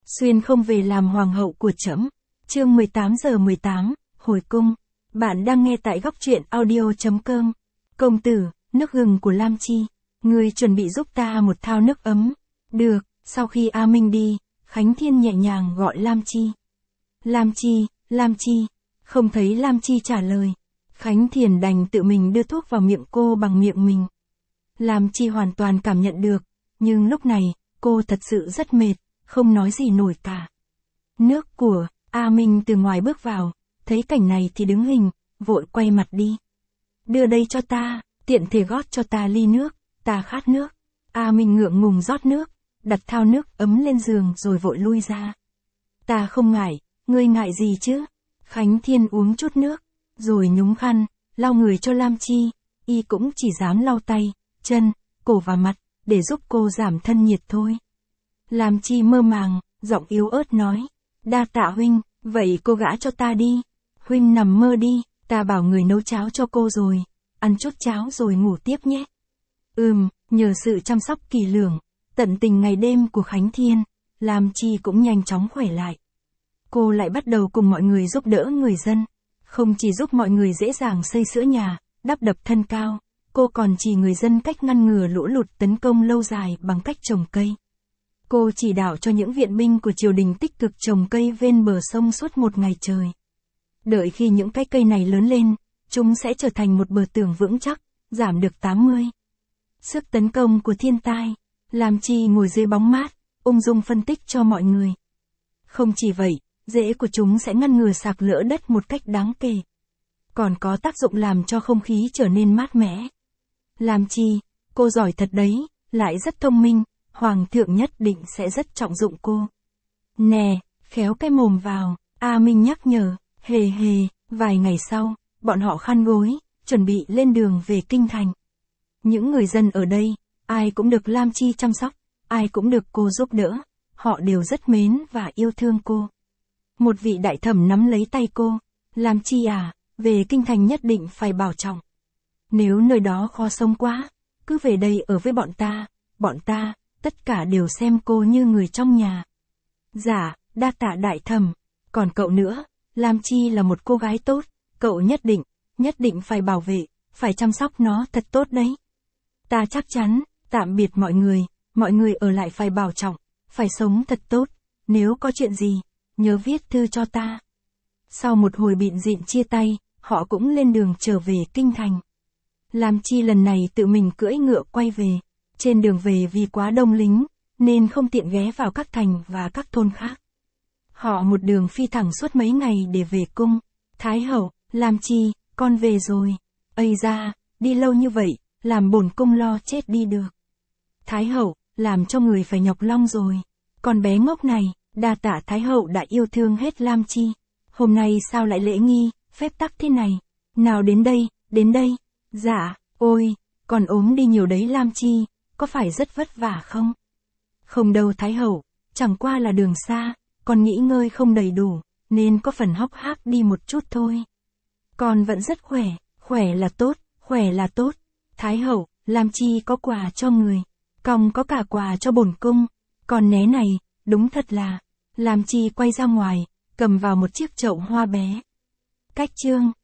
Xuyên không về làm hoàng hậu của trẫm. Chương 18:18, hồi cung. Bạn đang nghe tại góc truyện audio.com. Công tử, nước gừng của Lam Chi. Ngươi chuẩn bị giúp ta một thao nước ấm. Được, sau khi A Minh đi, Khánh Thiên nhẹ nhàng gọi Lam Chi. Lam Chi, Lam Chi. Không thấy Lam Chi trả lời. Khánh Thiên đành tự mình đưa thuốc vào miệng cô bằng miệng mình. Lam Chi hoàn toàn cảm nhận được, nhưng lúc này, cô thật sự rất mệt, không nói gì nổi cả. Nước của, A Minh từ ngoài bước vào, thấy cảnh này thì đứng hình, vội quay mặt đi. Đưa đây cho ta, tiện thể gót cho ta ly nước, ta khát nước. A Minh ngượng ngùng rót nước, đặt thao nước ấm lên giường rồi vội lui ra. Ta không ngại, ngươi ngại gì chứ? Khánh Thiên uống chút nước, rồi nhúng khăn, lau người cho Lam Chi, y cũng chỉ dám lau tay, chân, cổ và mặt, để giúp cô giảm thân nhiệt thôi. Lam Chi mơ màng, giọng yếu ớt nói, đa tạ huynh, vậy cô gã cho ta đi. Huynh nằm mơ đi, ta bảo người nấu cháo cho cô rồi, ăn chút cháo rồi ngủ tiếp nhé. Nhờ sự chăm sóc kỳ lưỡng, tận tình ngày đêm của Khánh Thiên, Lam Chi cũng nhanh chóng khỏe lại. Cô lại bắt đầu cùng mọi người giúp đỡ người dân, không chỉ giúp mọi người dễ dàng xây sửa nhà, đắp đập thân cao, cô còn chỉ người dân cách ngăn ngừa lũ lụt tấn công lâu dài bằng cách trồng cây. Cô chỉ đạo cho những viện binh của triều đình tích cực trồng cây ven bờ sông suốt một ngày trời. Đợi khi những cái cây này lớn lên, chúng sẽ trở thành một bờ tường vững chắc, giảm được 80. Sức tấn công của thiên tai, Lam Chi ngồi dưới bóng mát, ung dung phân tích cho mọi người. Không chỉ vậy, rễ của chúng sẽ ngăn ngừa sạt lở đất một cách đáng kể. Còn có tác dụng làm cho không khí trở nên mát mẻ. Lam Chi, cô giỏi thật đấy, lại rất thông minh, Hoàng thượng nhất định sẽ rất trọng dụng cô. Nè, khéo cái mồm vào, A Minh nhắc nhở, hề, vài ngày sau, bọn họ khăn gối, chuẩn bị lên đường về kinh thành. Những người dân ở đây, ai cũng được Lam Chi chăm sóc, ai cũng được cô giúp đỡ, họ đều rất mến và yêu thương cô. Một vị đại thẩm nắm lấy tay cô, Lam Chi à, về kinh thành nhất định phải bảo trọng. Nếu nơi đó khó sống quá, cứ về đây ở với bọn ta, tất cả đều xem cô như người trong nhà. Dạ, đa tạ đại thẩm, còn cậu nữa, Lam Chi là một cô gái tốt, cậu nhất định phải bảo vệ, phải chăm sóc nó thật tốt đấy. Ta chắc chắn, tạm biệt mọi người ở lại phải bảo trọng, phải sống thật tốt, nếu có chuyện gì, nhớ viết thư cho ta. Sau một hồi bịn rịn chia tay, họ cũng lên đường trở về kinh thành. Lam Chi lần này tự mình cưỡi ngựa quay về. Trên đường về vì quá đông lính, nên không tiện ghé vào các thành và các thôn khác. Họ một đường phi thẳng suốt mấy ngày để về cung. Thái hậu, Lam Chi, con về rồi. Ây da, đi lâu như vậy, làm bổn cung lo chết đi được. Thái hậu, làm cho người phải nhọc lòng rồi. Con bé ngốc này, đa tạ Thái hậu đã yêu thương hết Lam Chi. Hôm nay sao lại lễ nghi, phép tắc thế này? Nào đến đây. Dạ, ôi, con ốm đi nhiều đấy Lam Chi, có phải rất vất vả không? Không đâu Thái hậu, chẳng qua là đường xa, con nghỉ ngơi không đầy đủ, nên có phần hốc hác đi một chút thôi. Con vẫn rất khỏe là tốt. Thái hậu, Lam Chi có quà cho người, còn có cả quà cho bổn cung, còn né này, đúng thật là. Lam Chi quay ra ngoài, cầm vào một chiếc chậu hoa bé. Cách chương